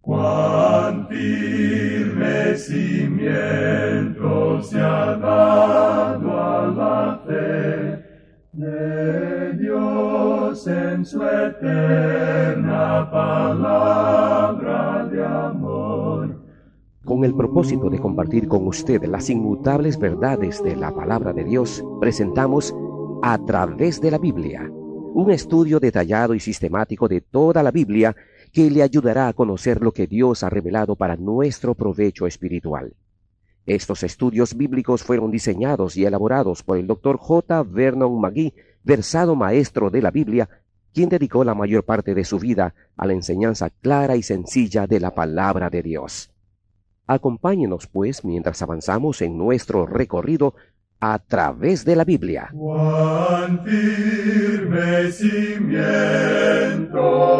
Cuán firme cimiento se ha dado a la fe de Dios en su eterna palabra de amor. Con el propósito de compartir con usted las inmutables verdades de la palabra de Dios, presentamos A Través de la Biblia, un estudio detallado y sistemático de toda la Biblia que le ayudará a conocer lo que Dios ha revelado para nuestro provecho espiritual. Estos estudios bíblicos fueron diseñados y elaborados por el Dr. J. Vernon McGee, versado maestro de la Biblia, quien dedicó la mayor parte de su vida a la enseñanza clara y sencilla de la palabra de Dios. Acompáñenos, pues, mientras avanzamos en nuestro recorrido a través de la Biblia. Cuán firme cimiento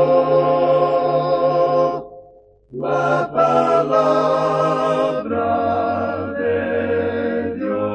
la palabra de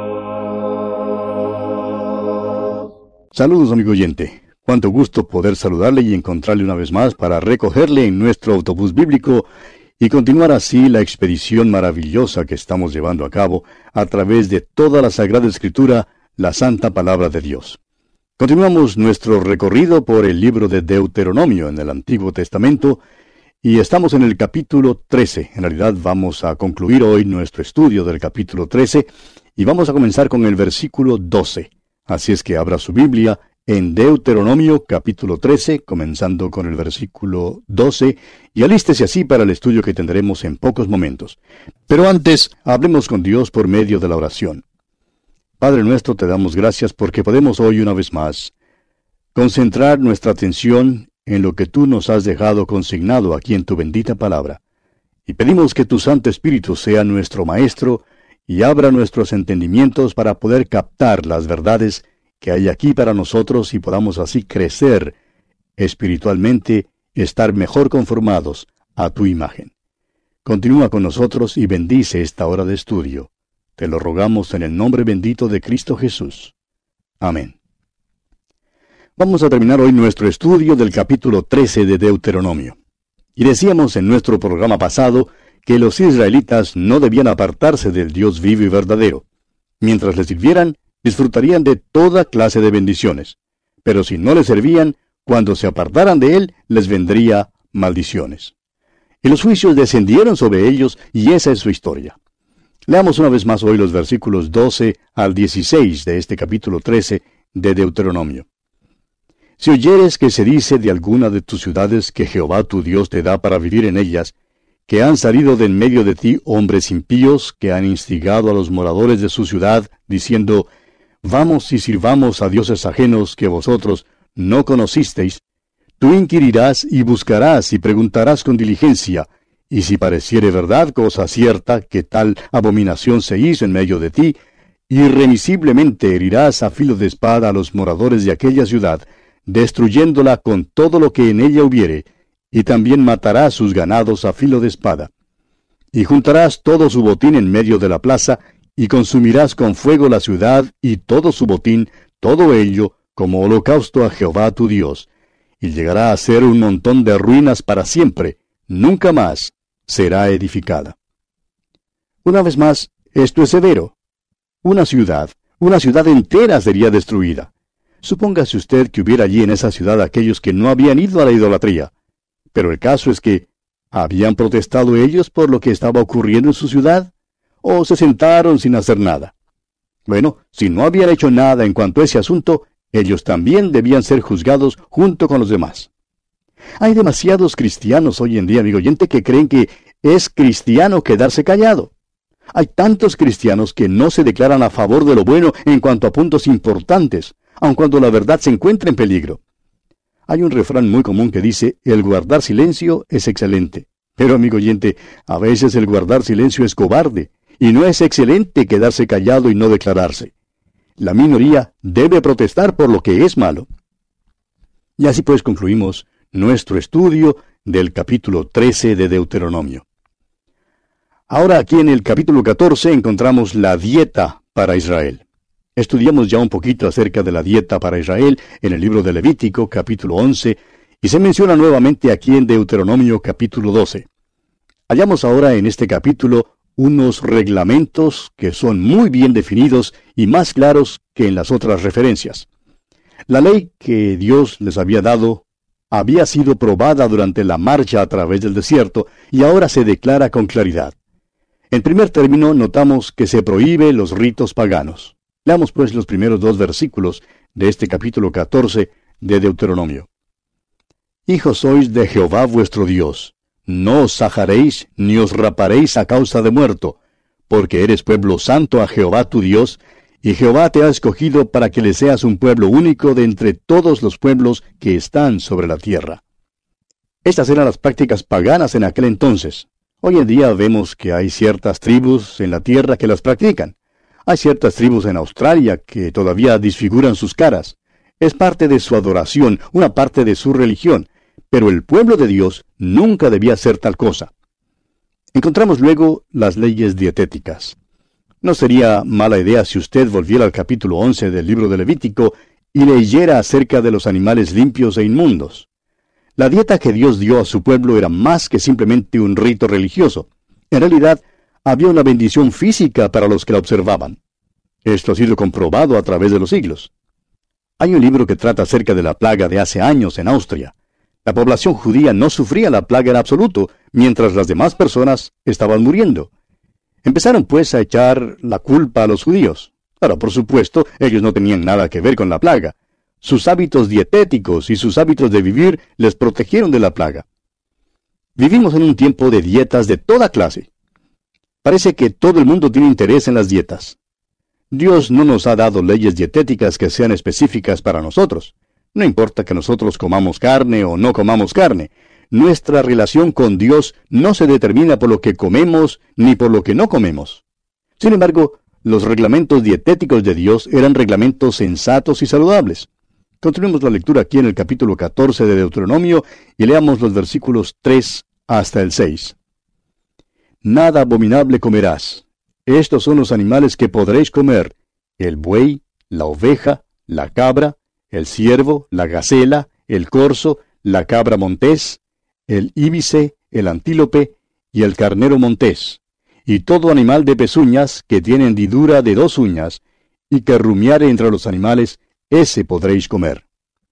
Dios. Saludos, amigo oyente. Cuánto gusto poder saludarle y encontrarle una vez más para recogerle en nuestro autobús bíblico y continuar así la expedición maravillosa que estamos llevando a cabo a través de toda la Sagrada Escritura, la Santa Palabra de Dios. Continuamos nuestro recorrido por el libro de Deuteronomio en el Antiguo Testamento y estamos en el capítulo 13. En realidad vamos a concluir hoy nuestro estudio del capítulo 13 y vamos a comenzar con el versículo 12. Así es que abra su Biblia en Deuteronomio capítulo 13, comenzando con el versículo 12, y alístese así para el estudio que tendremos en pocos momentos. Pero antes, hablemos con Dios por medio de la oración. Padre nuestro, te damos gracias porque podemos hoy una vez más concentrar nuestra atención en lo que tú nos has dejado consignado aquí en tu bendita palabra. Y pedimos que tu Santo Espíritu sea nuestro Maestro y abra nuestros entendimientos para poder captar las verdades que hay aquí para nosotros y podamos así crecer espiritualmente, estar mejor conformados a tu imagen. Continúa con nosotros y bendice esta hora de estudio. Te lo rogamos en el nombre bendito de Cristo Jesús. Amén. Vamos a terminar hoy nuestro estudio del capítulo 13 de Deuteronomio. Y decíamos en nuestro programa pasado que los israelitas no debían apartarse del Dios vivo y verdadero. Mientras le sirvieran, disfrutarían de toda clase de bendiciones. Pero si no le servían, cuando se apartaran de él, les vendría maldiciones. Y los juicios descendieron sobre ellos, y esa es su historia. Leamos una vez más hoy los versículos 12 al 16 de este capítulo 13 de Deuteronomio. Si oyeres que se dice de alguna de tus ciudades que Jehová tu Dios te da para vivir en ellas, que han salido de en medio de ti hombres impíos que han instigado a los moradores de su ciudad, diciendo, vamos y sirvamos a dioses ajenos que vosotros no conocisteis, tú inquirirás y buscarás y preguntarás con diligencia, y si pareciere verdad cosa cierta que tal abominación se hizo en medio de ti, irremisiblemente herirás a filo de espada a los moradores de aquella ciudad, destruyéndola con todo lo que en ella hubiere, y también matarás sus ganados a filo de espada. Y juntarás todo su botín en medio de la plaza, y consumirás con fuego la ciudad y todo su botín, todo ello, como holocausto a Jehová tu Dios, y llegará a ser un montón de ruinas para siempre, nunca más será edificada. Una vez más, esto es severo. Una ciudad entera sería destruida. Supóngase usted que hubiera allí en esa ciudad aquellos que no habían ido a la idolatría. Pero el caso es que, ¿habían protestado ellos por lo que estaba ocurriendo en su ciudad? ¿O se sentaron sin hacer nada? Bueno, si no habían hecho nada en cuanto a ese asunto, ellos también debían ser juzgados junto con los demás. Hay demasiados cristianos hoy en día, amigo oyente, que creen que es cristiano quedarse callado. Hay tantos cristianos que no se declaran a favor de lo bueno en cuanto a puntos importantes, aun cuando la verdad se encuentra en peligro. Hay un refrán muy común que dice, el guardar silencio es excelente. Pero, amigo oyente, a veces el guardar silencio es cobarde. Y no es excelente quedarse callado y no declararse. La minoría debe protestar por lo que es malo. Y así pues concluimos nuestro estudio del capítulo 13 de Deuteronomio. Ahora aquí en el capítulo 14 encontramos la dieta para Israel. Estudiamos ya un poquito acerca de la dieta para Israel en el libro de Levítico, capítulo 11, y se menciona nuevamente aquí en Deuteronomio, capítulo 12. Hallamos ahora en este capítulo unos reglamentos que son muy bien definidos y más claros que en las otras referencias. La ley que Dios les había dado había sido probada durante la marcha a través del desierto y ahora se declara con claridad. En primer término, notamos que se prohíbe los ritos paganos. Leamos pues los primeros 2 versículos de este capítulo 14 de Deuteronomio. Hijos sois de Jehová vuestro Dios. No os sajaréis ni os raparéis a causa de muerto, porque eres pueblo santo a Jehová tu Dios, y Jehová te ha escogido para que le seas un pueblo único de entre todos los pueblos que están sobre la tierra. Estas eran las prácticas paganas en aquel entonces. Hoy en día vemos que hay ciertas tribus en la tierra que las practican. Hay ciertas tribus en Australia que todavía disfiguran sus caras. Es parte de su adoración, una parte de su religión, pero el pueblo de Dios nunca debía hacer tal cosa. Encontramos luego las leyes dietéticas. No sería mala idea si usted volviera al capítulo 11 del libro de Levítico y leyera acerca de los animales limpios e inmundos. La dieta que Dios dio a su pueblo era más que simplemente un rito religioso. En realidad, había una bendición física para los que la observaban. Esto ha sido comprobado a través de los siglos. Hay un libro que trata acerca de la plaga de hace años en Austria. La población judía no sufría la plaga en absoluto, mientras las demás personas estaban muriendo. Empezaron pues a echar la culpa a los judíos. Ahora, por supuesto, ellos no tenían nada que ver con la plaga. Sus hábitos dietéticos y sus hábitos de vivir les protegieron de la plaga. Vivimos en un tiempo de dietas de toda clase. Parece que todo el mundo tiene interés en las dietas. Dios no nos ha dado leyes dietéticas que sean específicas para nosotros. No importa que nosotros comamos carne o no comamos carne. Nuestra relación con Dios no se determina por lo que comemos ni por lo que no comemos. Sin embargo, los reglamentos dietéticos de Dios eran reglamentos sensatos y saludables. Continuemos la lectura aquí en el capítulo 14 de Deuteronomio y leamos los versículos 3 hasta el 6. Nada abominable comerás. Estos son los animales que podréis comer: el buey, la oveja, la cabra, el ciervo, la gacela, el corzo, la cabra montés, el íbice, el antílope y el carnero montés, y todo animal de pezuñas que tiene hendidura de 2 uñas, y que rumiare entre los animales, ese podréis comer.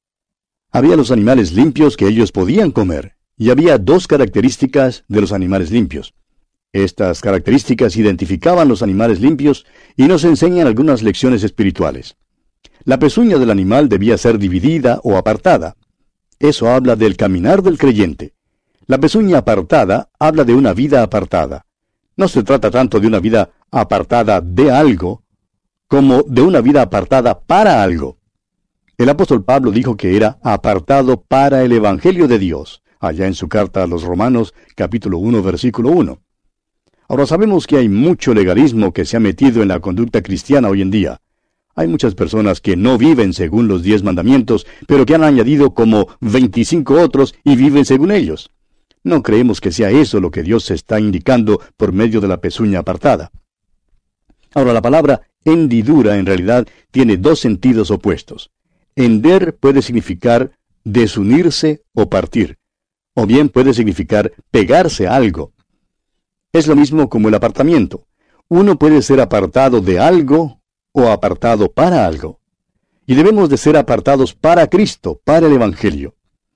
Había los animales limpios que ellos podían comer, y había 2 características de los animales limpios. Estas características identificaban los animales limpios y nos enseñan algunas lecciones espirituales. La pezuña del animal debía ser dividida o apartada. Eso habla del caminar del creyente. La pezuña apartada habla de una vida apartada. No se trata tanto de una vida apartada de algo, como de una vida apartada para algo. El apóstol Pablo dijo que era apartado para el Evangelio de Dios, allá en su carta a los Romanos, capítulo 1, versículo 1. Ahora sabemos que hay mucho legalismo que se ha metido en la conducta cristiana hoy en día. Hay muchas personas que no viven según los 10 mandamientos, pero que han añadido como 25 otros y viven según ellos. No creemos que sea eso lo que Dios está indicando por medio de la pezuña apartada. Ahora, la palabra hendidura en realidad tiene 2 sentidos opuestos. Hender puede significar desunirse o partir, o bien puede significar pegarse a algo. Es lo mismo como el apartamiento. Uno puede ser apartado de algo o apartado para algo. Y debemos de ser apartados para Cristo, para el Evangelio.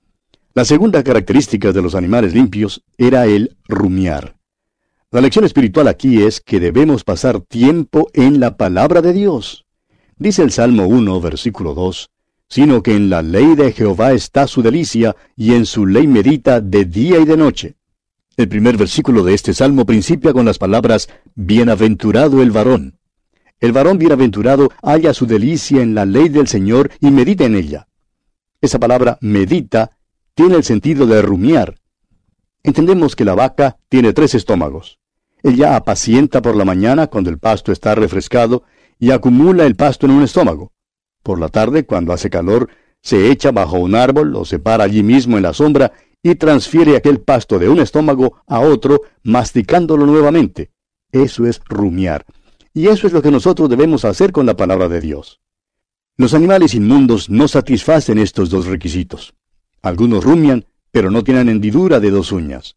La segunda característica de los animales limpios era el rumiar. La lección espiritual aquí es que debemos pasar tiempo en la palabra de Dios. Dice el Salmo 1, versículo 2, sino que en la ley de Jehová está su delicia, y en su ley medita de día y de noche. El primer versículo de este salmo principia con las palabras, bienaventurado el varón. El varón bienaventurado halla su delicia en la ley del Señor y medita en ella. Esa palabra medita tiene el sentido de rumiar. Entendemos que la vaca tiene 3 estómagos. Ella apacienta por la mañana cuando el pasto está refrescado y acumula el pasto en un estómago. Por la tarde, cuando hace calor, se echa bajo un árbol o se para allí mismo en la sombra y transfiere aquel pasto de un estómago a otro, masticándolo nuevamente. Eso es rumiar. Y eso es lo que nosotros debemos hacer con la palabra de Dios. Los animales inmundos no satisfacen estos 2 requisitos. Algunos rumian, pero no tienen hendidura de 2 uñas.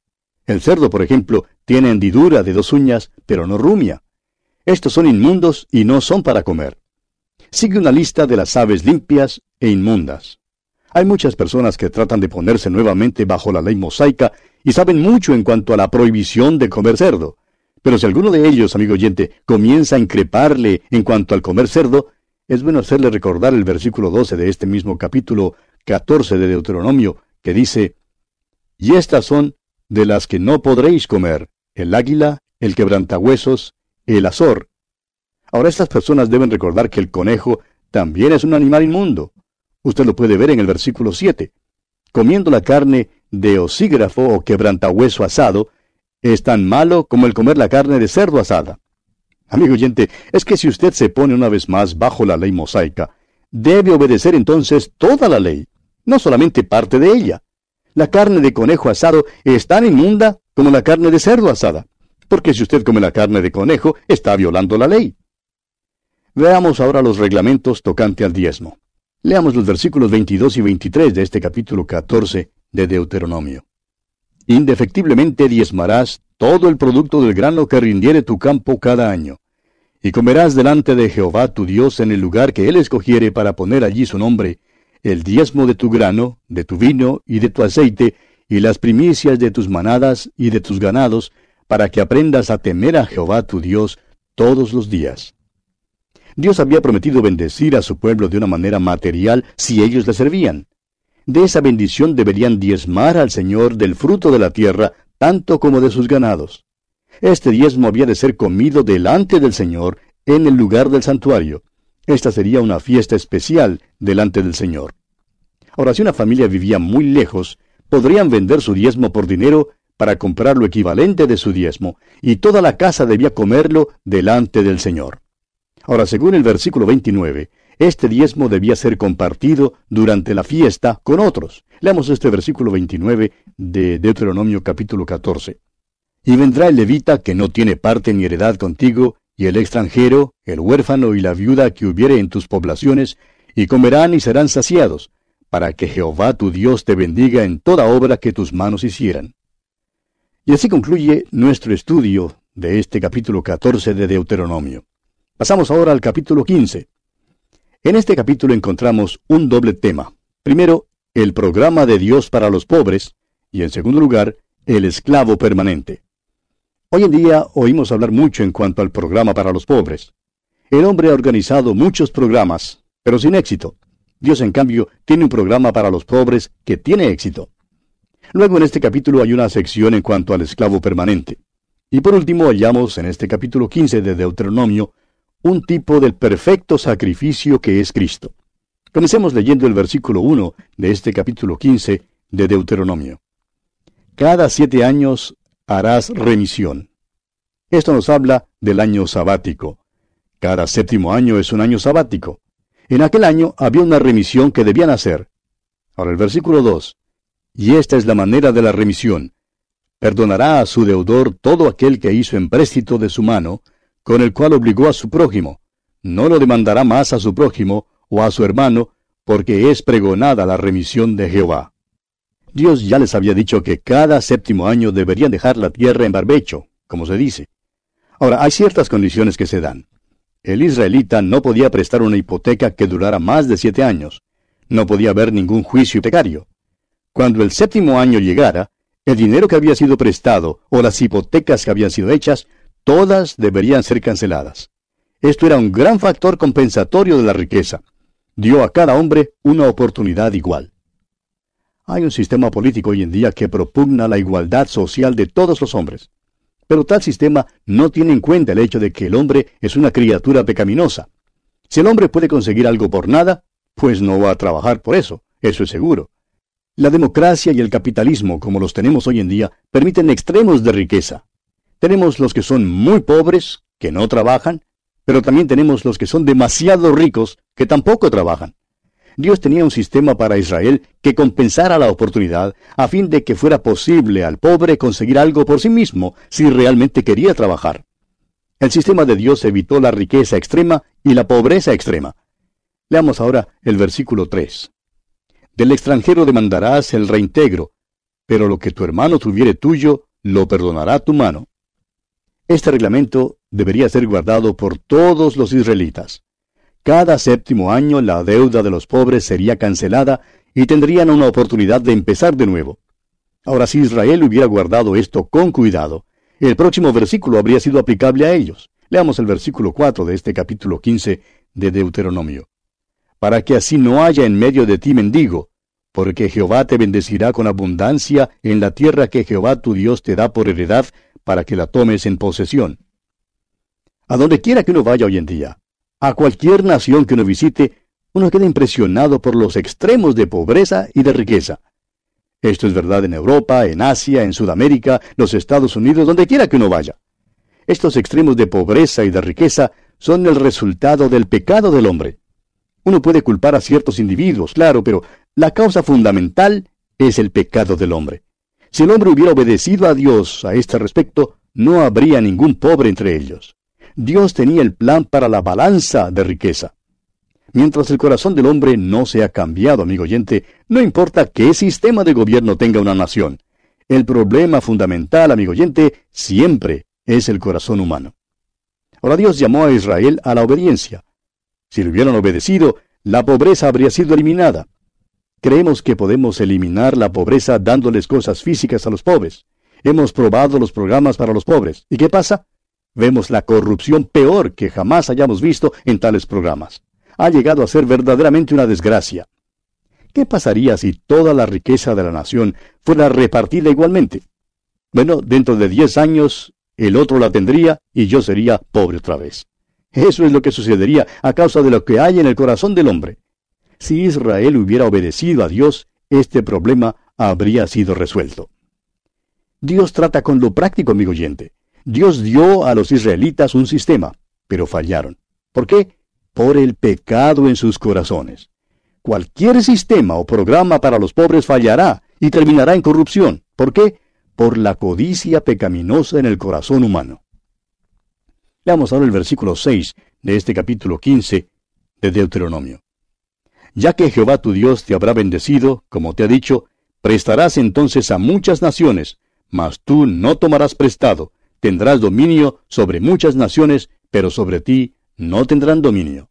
El cerdo, por ejemplo, tiene hendidura de 2 uñas, pero no rumia. Estos son inmundos y no son para comer. Sigue una lista de las aves limpias e inmundas. Hay muchas personas que tratan de ponerse nuevamente bajo la ley mosaica y saben mucho en cuanto a la prohibición de comer cerdo. Pero si alguno de ellos, amigo oyente, comienza a increparle en cuanto al comer cerdo, es bueno hacerle recordar el versículo 12 de este mismo capítulo 14 de Deuteronomio, que dice: «Y estas son de las que no podréis comer: el águila, el quebrantahuesos, el azor». Ahora, estas personas deben recordar que el conejo también es un animal inmundo. Usted lo puede ver en el versículo 7. Comiendo la carne de osígrafo o quebrantahueso asado, es tan malo como el comer la carne de cerdo asada. Amigo oyente, es que si usted se pone una vez más bajo la ley mosaica, debe obedecer entonces toda la ley, no solamente parte de ella. La carne de conejo asado es tan inmunda como la carne de cerdo asada, porque si usted come la carne de conejo, está violando la ley. Veamos ahora los reglamentos tocante al diezmo. Leamos los versículos 22 y 23 de este capítulo 14 de Deuteronomio. «Indefectiblemente diezmarás todo el producto del grano que rindiere tu campo cada año, y comerás delante de Jehová tu Dios en el lugar que él escogiere para poner allí su nombre, el diezmo de tu grano, de tu vino y de tu aceite, y las primicias de tus manadas y de tus ganados, para que aprendas a temer a Jehová tu Dios todos los días». Dios había prometido bendecir a su pueblo de una manera material si ellos le servían. De esa bendición deberían diezmar al Señor del fruto de la tierra, tanto como de sus ganados. Este diezmo había de ser comido delante del Señor en el lugar del santuario. Esta sería una fiesta especial delante del Señor. Ahora, si una familia vivía muy lejos, podrían vender su diezmo por dinero para comprar lo equivalente de su diezmo, y toda la casa debía comerlo delante del Señor. Ahora, según el versículo 29, este diezmo debía ser compartido durante la fiesta con otros. Leamos este versículo 29 de Deuteronomio capítulo 14. «Y vendrá el levita que no tiene parte ni heredad contigo, y el extranjero, el huérfano y la viuda que hubiere en tus poblaciones, y comerán y serán saciados, para que Jehová tu Dios te bendiga en toda obra que tus manos hicieran». Y así concluye nuestro estudio de este capítulo 14 de Deuteronomio. Pasamos ahora al capítulo 15. En este capítulo encontramos un doble tema. Primero, el programa de Dios para los pobres, y en segundo lugar, el esclavo permanente. Hoy en día oímos hablar mucho en cuanto al programa para los pobres. El hombre ha organizado muchos programas, pero sin éxito. Dios, en cambio, tiene un programa para los pobres que tiene éxito. Luego en este capítulo hay una sección en cuanto al esclavo permanente. Y por último hallamos en este capítulo 15 de Deuteronomio un tipo del perfecto sacrificio que es Cristo. Comencemos leyendo el versículo 1 de este capítulo 15 de Deuteronomio. «Cada 7 años harás remisión». Esto nos habla del año sabático. Cada 7º año es un año sabático. En aquel año había una remisión que debían hacer. Ahora el versículo 2. «Y esta es la manera de la remisión. Perdonará a su deudor todo aquel que hizo empréstito de su mano, con el cual obligó a su prójimo. No lo demandará más a su prójimo o a su hermano, porque es pregonada la remisión de Jehová». Dios ya les había dicho que cada 7º año deberían dejar la tierra en barbecho, como se dice. Ahora, hay ciertas condiciones que se dan. El israelita no podía prestar una hipoteca que durara más de 7 años. No podía haber ningún juicio hipotecario. Cuando el 7º año llegara, el dinero que había sido prestado o las hipotecas que habían sido hechas, todas deberían ser canceladas. Esto era un gran factor compensatorio de la riqueza. Dio a cada hombre una oportunidad igual. Hay un sistema político hoy en día que propugna la igualdad social de todos los hombres. Pero tal sistema no tiene en cuenta el hecho de que el hombre es una criatura pecaminosa. Si el hombre puede conseguir algo por nada, pues no va a trabajar por eso, eso es seguro. La democracia y el capitalismo, como los tenemos hoy en día, permiten extremos de riqueza. Tenemos los que son muy pobres, que no trabajan, pero también tenemos los que son demasiado ricos, que tampoco trabajan. Dios tenía un sistema para Israel que compensara la oportunidad a fin de que fuera posible al pobre conseguir algo por sí mismo si realmente quería trabajar. El sistema de Dios evitó la riqueza extrema y la pobreza extrema. Leamos ahora el versículo 3. «Del extranjero demandarás el reintegro, pero lo que tu hermano tuviere tuyo, lo perdonará tu mano. Este reglamento debería ser guardado por todos los israelitas. Cada séptimo año la deuda de los pobres sería cancelada y tendrían una oportunidad de empezar de nuevo. Ahora, si Israel hubiera guardado esto con cuidado, el próximo versículo habría sido aplicable a ellos. Leamos el versículo 4 de este capítulo 15 de Deuteronomio. Para que así no haya en medio de ti mendigo, porque Jehová te bendecirá con abundancia en la tierra que Jehová tu Dios te da por heredad, para que la tomes en posesión. A donde quiera que uno vaya hoy en día, a cualquier nación que uno visite, uno queda impresionado por los extremos de pobreza y de riqueza. Esto es verdad en Europa, en Asia, en Sudamérica, los Estados Unidos, donde quiera que uno vaya. Estos extremos de pobreza y de riqueza son el resultado del pecado del hombre. Uno puede culpar a ciertos individuos, claro, pero la causa fundamental es el pecado del hombre. Si el hombre hubiera obedecido a Dios a este respecto, no habría ningún pobre entre ellos. Dios tenía el plan para la balanza de riqueza. Mientras el corazón del hombre no sea cambiado, amigo oyente, no importa qué sistema de gobierno tenga una nación. El problema fundamental, amigo oyente, siempre es el corazón humano. Ahora Dios llamó a Israel a la obediencia. Si le hubieran obedecido, la pobreza habría sido eliminada. Creemos que podemos eliminar la pobreza dándoles cosas físicas a los pobres. Hemos probado los programas para los pobres. ¿Y qué pasa? Vemos la corrupción peor que jamás hayamos visto en tales programas. Ha llegado a ser verdaderamente una desgracia. ¿Qué pasaría si toda la riqueza de la nación fuera repartida igualmente? Bueno, dentro de 10 años, el otro la tendría y yo sería pobre otra vez. Eso es lo que sucedería a causa de lo que hay en el corazón del hombre. Si Israel hubiera obedecido a Dios, este problema habría sido resuelto. Dios trata con lo práctico, amigo oyente. Dios dio a los israelitas un sistema, pero fallaron. ¿Por qué? Por el pecado en sus corazones. Cualquier sistema o programa para los pobres fallará y terminará en corrupción. ¿Por qué? Por la codicia pecaminosa en el corazón humano. Leamos ahora el versículo 6 de este capítulo 15 de Deuteronomio. Ya que Jehová tu Dios te habrá bendecido, como te ha dicho, prestarás entonces a muchas naciones, mas tú no tomarás prestado, tendrás dominio sobre muchas naciones, pero sobre ti no tendrán dominio.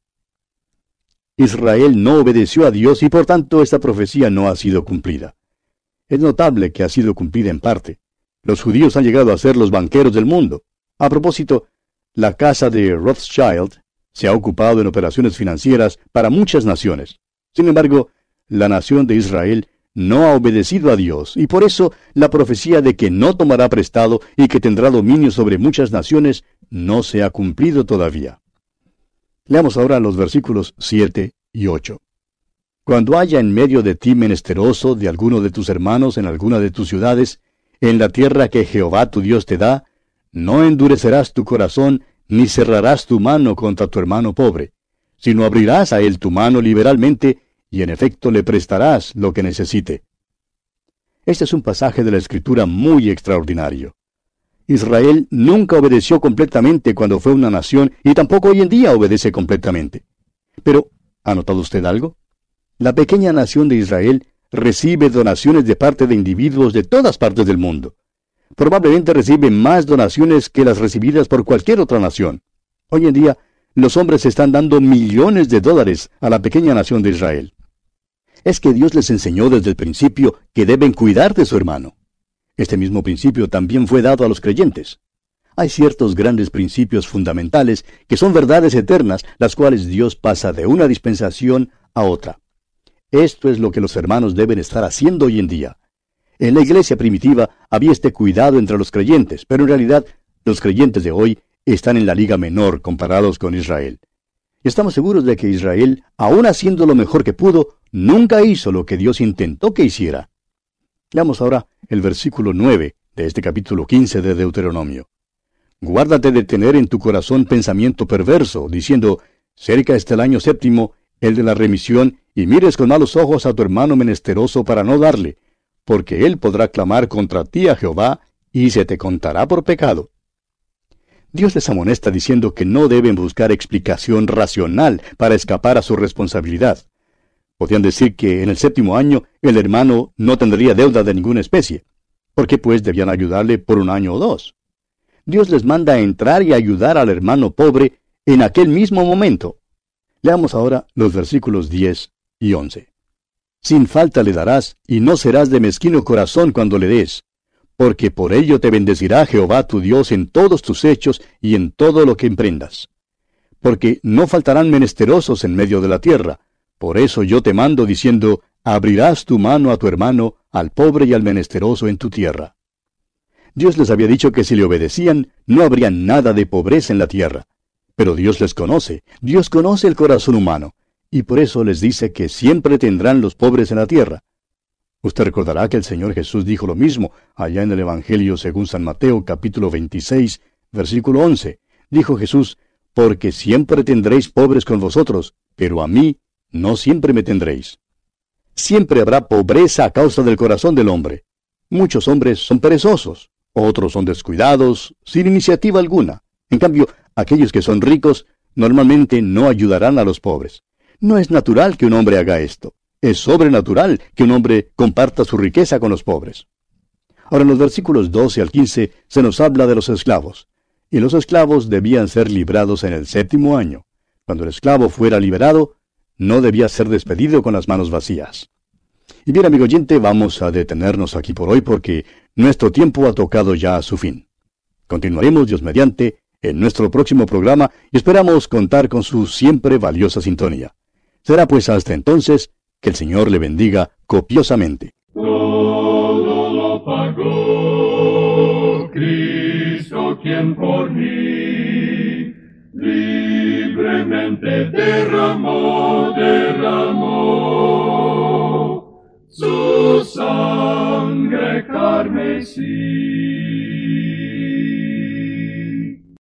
Israel no obedeció a Dios y por tanto esta profecía no ha sido cumplida. Es notable que ha sido cumplida en parte. Los judíos han llegado a ser los banqueros del mundo. A propósito, la casa de Rothschild se ha ocupado en operaciones financieras para muchas naciones. Sin embargo, la nación de Israel no ha obedecido a Dios, y por eso la profecía de que no tomará prestado y que tendrá dominio sobre muchas naciones no se ha cumplido todavía. Leamos ahora los versículos 7 y 8. Cuando haya en medio de ti menesteroso de alguno de tus hermanos en alguna de tus ciudades, en la tierra que Jehová tu Dios te da, no endurecerás tu corazón, ni cerrarás tu mano contra tu hermano pobre, sino abrirás a él tu mano liberalmente, y en efecto le prestarás lo que necesite. Este es un pasaje de la Escritura muy extraordinario. Israel nunca obedeció completamente cuando fue una nación, y tampoco hoy en día obedece completamente. Pero, ¿ha notado usted algo? La pequeña nación de Israel recibe donaciones de parte de individuos de todas partes del mundo. Probablemente recibe más donaciones que las recibidas por cualquier otra nación. Hoy en día, los hombres están dando millones de dólares a la pequeña nación de Israel. Es que Dios les enseñó desde el principio que deben cuidar de su hermano. Este mismo principio también fue dado a los creyentes. Hay ciertos grandes principios fundamentales que son verdades eternas, las cuales Dios pasa de una dispensación a otra. Esto es lo que los hermanos deben estar haciendo hoy en día. En la iglesia primitiva había este cuidado entre los creyentes, pero en realidad los creyentes de hoy están en la liga menor comparados con Israel. Y estamos seguros de que Israel, aun haciendo lo mejor que pudo, nunca hizo lo que Dios intentó que hiciera. Leamos ahora el versículo 9 de este capítulo 15 de Deuteronomio. Guárdate de tener en tu corazón pensamiento perverso, diciendo, cerca está el año séptimo, el de la remisión, y mires con malos ojos a tu hermano menesteroso para no darle, porque él podrá clamar contra ti a Jehová, y se te contará por pecado. Dios les amonesta diciendo que no deben buscar explicación racional para escapar a su responsabilidad. Podrían decir que en el séptimo año el hermano no tendría deuda de ninguna especie. ¿Por qué pues debían ayudarle por un año o dos? Dios les manda a entrar y ayudar al hermano pobre en aquel mismo momento. Leamos ahora los versículos 10 y 11. Sin falta le darás, y no serás de mezquino corazón cuando le des, porque por ello te bendecirá Jehová tu Dios en todos tus hechos y en todo lo que emprendas. Porque no faltarán menesterosos en medio de la tierra. Por eso yo te mando diciendo, abrirás tu mano a tu hermano, al pobre y al menesteroso en tu tierra. Dios les había dicho que si le obedecían, no habría nada de pobreza en la tierra. Pero Dios les conoce, Dios conoce el corazón humano, y por eso les dice que siempre tendrán los pobres en la tierra. Usted recordará que el Señor Jesús dijo lo mismo allá en el Evangelio según San Mateo, capítulo 26, versículo 11. Dijo Jesús, porque siempre tendréis pobres con vosotros, pero a mí no siempre me tendréis. Siempre habrá pobreza a causa del corazón del hombre. Muchos hombres son perezosos, otros son descuidados, sin iniciativa alguna. En cambio, aquellos que son ricos normalmente no ayudarán a los pobres. No es natural que un hombre haga esto. Es sobrenatural que un hombre comparta su riqueza con los pobres. Ahora, en los versículos 12 al 15 se nos habla de los esclavos. Y los esclavos debían ser librados en el 7º año. Cuando el esclavo fuera liberado, no debía ser despedido con las manos vacías. Y bien, amigo oyente, vamos a detenernos aquí por hoy porque nuestro tiempo ha tocado ya a su fin. Continuaremos, Dios mediante, en nuestro próximo programa y esperamos contar con su siempre valiosa sintonía. Será pues hasta entonces que el Señor le bendiga copiosamente. Todo lo pagó Cristo quien por mí libremente derramó